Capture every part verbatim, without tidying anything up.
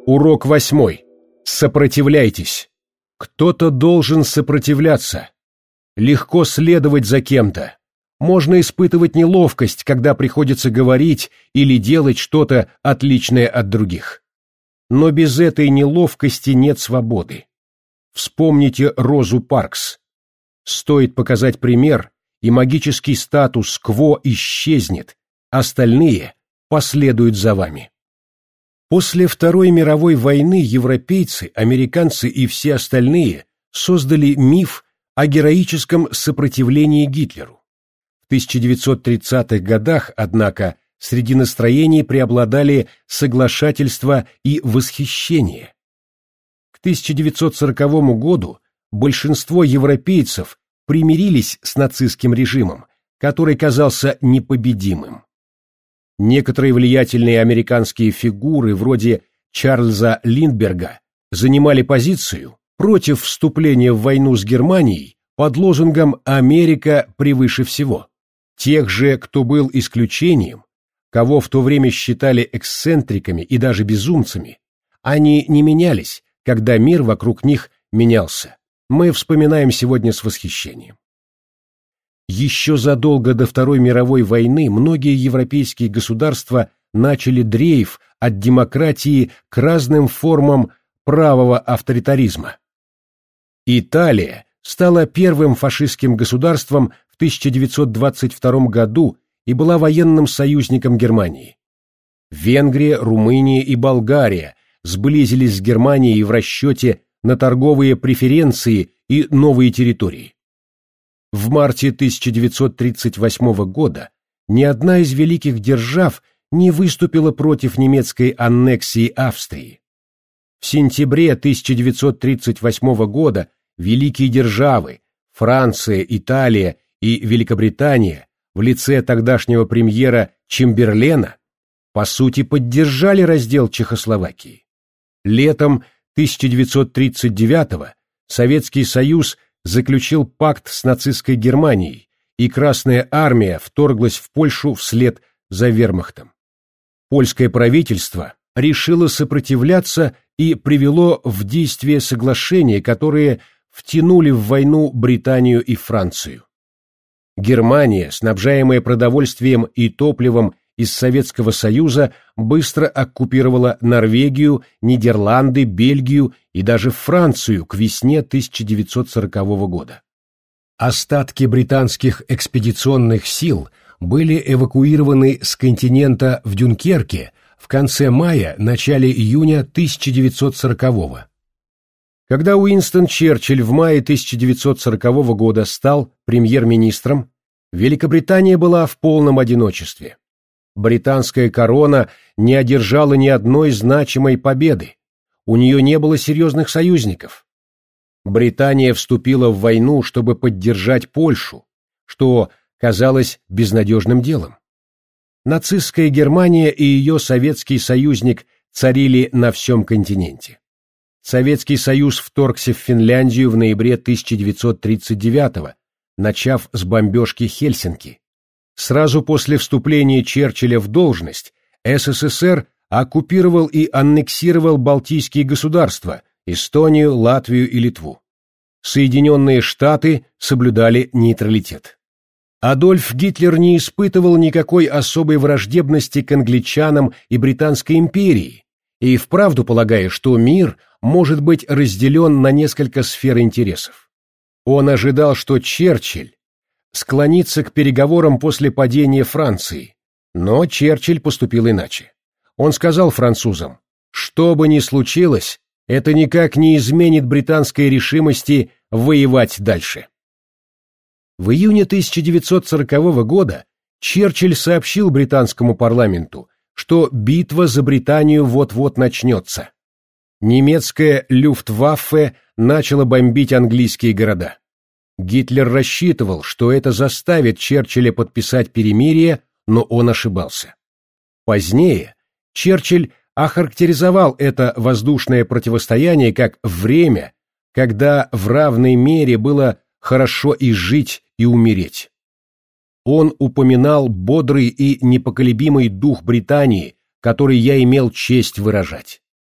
Урок восьмой. Сопротивляйтесь. Кто-то должен сопротивляться. Легко следовать за кем-то. Можно испытывать неловкость, когда приходится говорить или делать что-то отличное от других. Но без этой неловкости нет свободы. Вспомните Розу Паркс. Стоит показать пример, и магический статус-кво исчезнет, остальные последуют за вами. После Второй мировой войны европейцы, американцы и все остальные создали миф о героическом сопротивлении Гитлеру. В тысяча девятьсот тридцатых годах, однако, среди настроений преобладали соглашательство и восхищение. К тысяча девятьсот сороковому году большинство европейцев примирились с нацистским режимом, который казался непобедимым. Некоторые влиятельные американские фигуры, вроде Чарльза Линдберга, занимали позицию против вступления в войну с Германией под лозунгом «Америка превыше всего». Тех же, кто был исключением, кого в то время считали эксцентриками и даже безумцами, они не менялись, когда мир вокруг них менялся. Мы вспоминаем сегодня с восхищением. Еще задолго до Второй мировой войны многие европейские государства начали дрейф от демократии к разным формам правого авторитаризма. Италия стала первым фашистским государством в тысяча девятьсот двадцать втором году и была военным союзником Германии. Венгрия, Румыния и Болгария сблизились с Германией в расчете на торговые преференции и новые территории. В марте тысяча девятьсот тридцать восьмого года ни одна из великих держав не выступила против немецкой аннексии Австрии. В сентябре тысяча девятьсот тридцать восьмого года великие державы Франция, Италия и Великобритания в лице тогдашнего премьера Чемберлена по сути поддержали раздел Чехословакии. Летом тысяча девятьсот тридцать девятого Советский Союз заключил пакт с нацистской Германией, и Красная Армия вторглась в Польшу вслед за вермахтом. Польское правительство решило сопротивляться и привело в действие соглашения, которые втянули в войну Британию и Францию. Германия, снабжаемая продовольствием и топливом из Советского Союза, быстро оккупировала Норвегию, Нидерланды, Бельгию и даже Францию к весне тысяча девятьсот сорокового года. Остатки британских экспедиционных сил были эвакуированы с континента в Дюнкерке в конце мая-начале июня тысяча девятьсот сорокового. Когда Уинстон Черчилль в мае тысяча девятьсот сорокового года стал премьер-министром, Великобритания была в полном одиночестве. Британская корона не одержала ни одной значимой победы. У нее не было серьезных союзников. Британия вступила в войну, чтобы поддержать Польшу, что казалось безнадежным делом. Нацистская Германия и ее советский союзник царили на всем континенте. Советский Союз вторгся в Финляндию в ноябре тысяча девятьсот тридцать девятого, начав с бомбежки Хельсинки. Сразу после вступления Черчилля в должность СССР оккупировал и аннексировал Балтийские государства – Эстонию, Латвию и Литву. Соединенные Штаты соблюдали нейтралитет. Адольф Гитлер не испытывал никакой особой враждебности к англичанам и Британской империи и вправду полагая, что мир может быть разделен на несколько сфер интересов. Он ожидал, что Черчилль склониться к переговорам после падения Франции, но Черчилль поступил иначе. Он сказал французам, что бы ни случилось, это никак не изменит британской решимости воевать дальше. В июне тысяча девятьсот сорокового года Черчилль сообщил британскому парламенту, что битва за Британию вот-вот начнется. Немецкая Люфтваффе начала бомбить английские города. Гитлер рассчитывал, что это заставит Черчилля подписать перемирие, но он ошибался. Позднее Черчилль охарактеризовал это воздушное противостояние как время, когда в равной мере было хорошо и жить, и умереть. Он упоминал бодрый и непоколебимый дух Британии, который я имел честь выражать.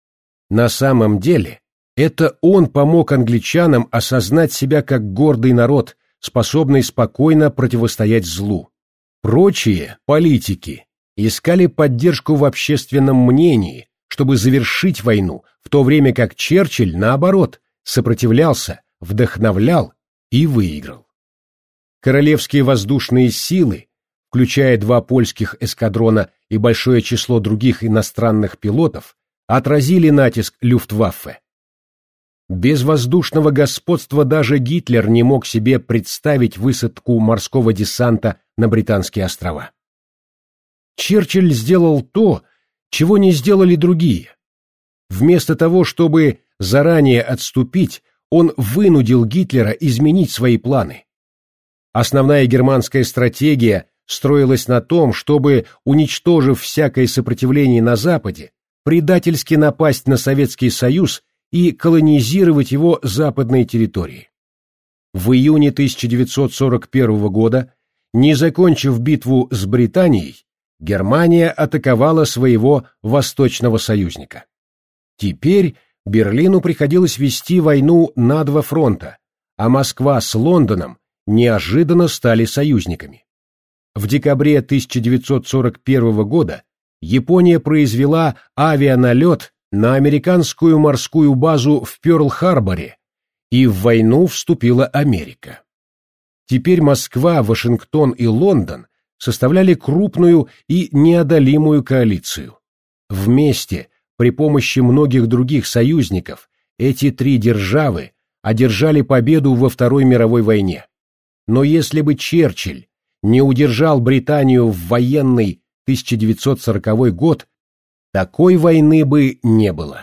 На самом деле, это он помог англичанам осознать себя как гордый народ, способный спокойно противостоять злу. Прочие политики искали поддержку в общественном мнении, чтобы завершить войну, в то время как Черчилль, наоборот, сопротивлялся, вдохновлял и выиграл. Королевские воздушные силы, включая два польских эскадрона и большое число других иностранных пилотов, отразили натиск Люфтваффе. Без воздушного господства даже Гитлер не мог себе представить высадку морского десанта на Британские острова. Черчилль сделал то, чего не сделали другие. Вместо того, чтобы заранее отступить, он вынудил Гитлера изменить свои планы. Основная германская стратегия строилась на том, чтобы, уничтожив всякое сопротивление на Западе, предательски напасть на Советский Союз и колонизировать его западные территории. В июне тысяча девятьсот сорок первого года, не закончив битву с Британией, Германия атаковала своего восточного союзника. Теперь Берлину приходилось вести войну на два фронта, а Москва с Лондоном неожиданно стали союзниками. В декабре тысяча девятьсот сорок первого года Япония произвела авианалет на американскую морскую базу в Пёрл-Харборе, и в войну вступила Америка. Теперь Москва, Вашингтон и Лондон составляли крупную и неодолимую коалицию. Вместе, при помощи многих других союзников, эти три державы одержали победу во Второй мировой войне. Но если бы Черчилль не удержал Британию в военный тысяча девятьсот сороковой год, такой войны бы не было.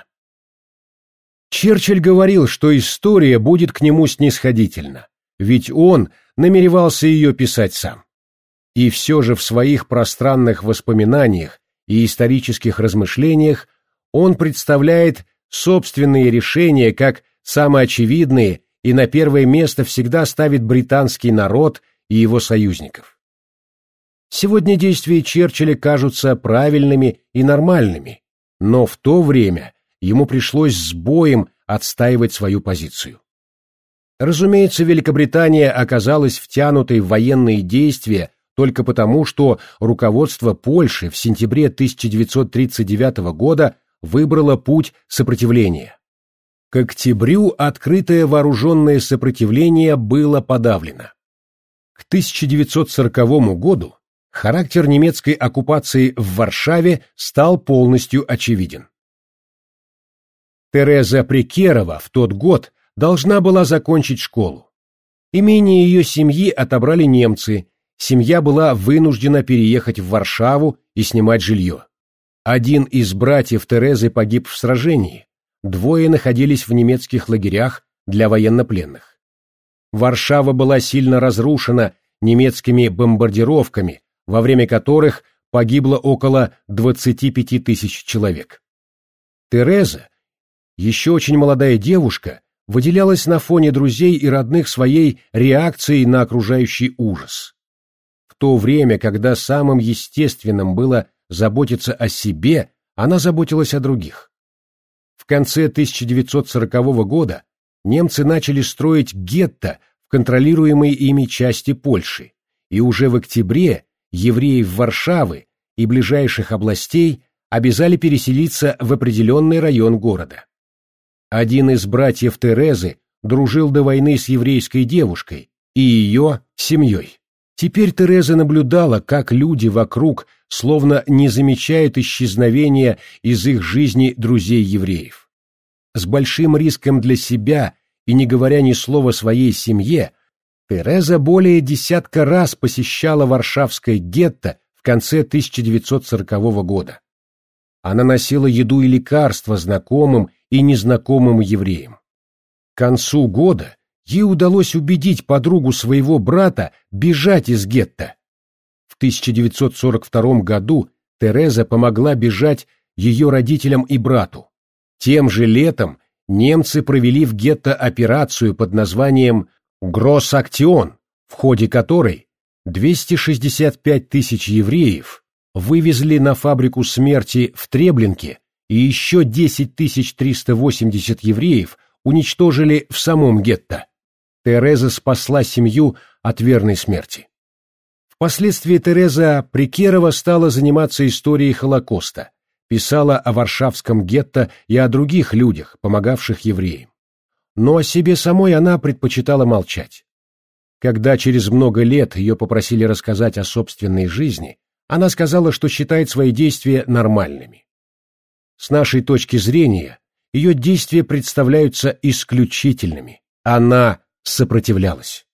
Черчилль говорил, что история будет к нему снисходительна, ведь он намеревался ее писать сам. И все же в своих пространных воспоминаниях и исторических размышлениях он представляет собственные решения как самоочевидные и на первое место всегда ставит британский народ и его союзников. Сегодня действия Черчилля кажутся правильными и нормальными, но в то время ему пришлось с боем отстаивать свою позицию. Разумеется, Великобритания оказалась втянутой в военные действия только потому, что руководство Польши в сентябре тысяча девятьсот тридцать девятого года выбрало путь сопротивления. К октябрю открытое вооруженное сопротивление было подавлено. К тысяча девятьсот сороковому году характер немецкой оккупации в Варшаве стал полностью очевиден. Тереза Прикерова в тот год должна была закончить школу. Имение ее семьи отобрали немцы, семья была вынуждена переехать в Варшаву и снимать жилье. Один из братьев Терезы погиб в сражении, двое находились в немецких лагерях для военнопленных. Варшава была сильно разрушена немецкими бомбардировками, во время которых погибло около двадцати пяти тысяч человек. Тереза, еще очень молодая девушка, выделялась на фоне друзей и родных своей реакцией на окружающий ужас. В то время, когда самым естественным было заботиться о себе, она заботилась о других. В конце тысяча девятьсот сорокового года немцы начали строить гетто в контролируемой ими части Польши, и уже в октябре евреев Варшавы и ближайших областей обязали переселиться в определенный район города. Один из братьев Терезы дружил до войны с еврейской девушкой и ее семьей. Теперь Тереза наблюдала, как люди вокруг словно не замечают исчезновения из их жизни друзей-евреев. С большим риском для себя и не говоря ни слова своей семье, Тереза более десятка раз посещала Варшавское гетто в конце тысяча девятьсот сорокового года. Она носила еду и лекарства знакомым и незнакомым евреям. К концу года ей удалось убедить подругу своего брата бежать из гетто. В тысяча девятьсот сорок втором году Тереза помогла бежать ее родителям и брату. Тем же летом немцы провели в гетто операцию под названием «Гроссактион», в ходе которой двести шестьдесят пять тысяч евреев вывезли на фабрику смерти в Треблинке и еще десять тысяч триста восемьдесят евреев уничтожили в самом гетто. Тереза спасла семью от верной смерти. Впоследствии Тереза Прикерова стала заниматься историей Холокоста, писала о варшавском гетто и о других людях, помогавших евреям. Но о себе самой она предпочитала молчать. Когда через много лет ее попросили рассказать о собственной жизни, она сказала, что считает свои действия нормальными. С нашей точки зрения, ее действия представляются исключительными. Она сопротивлялась.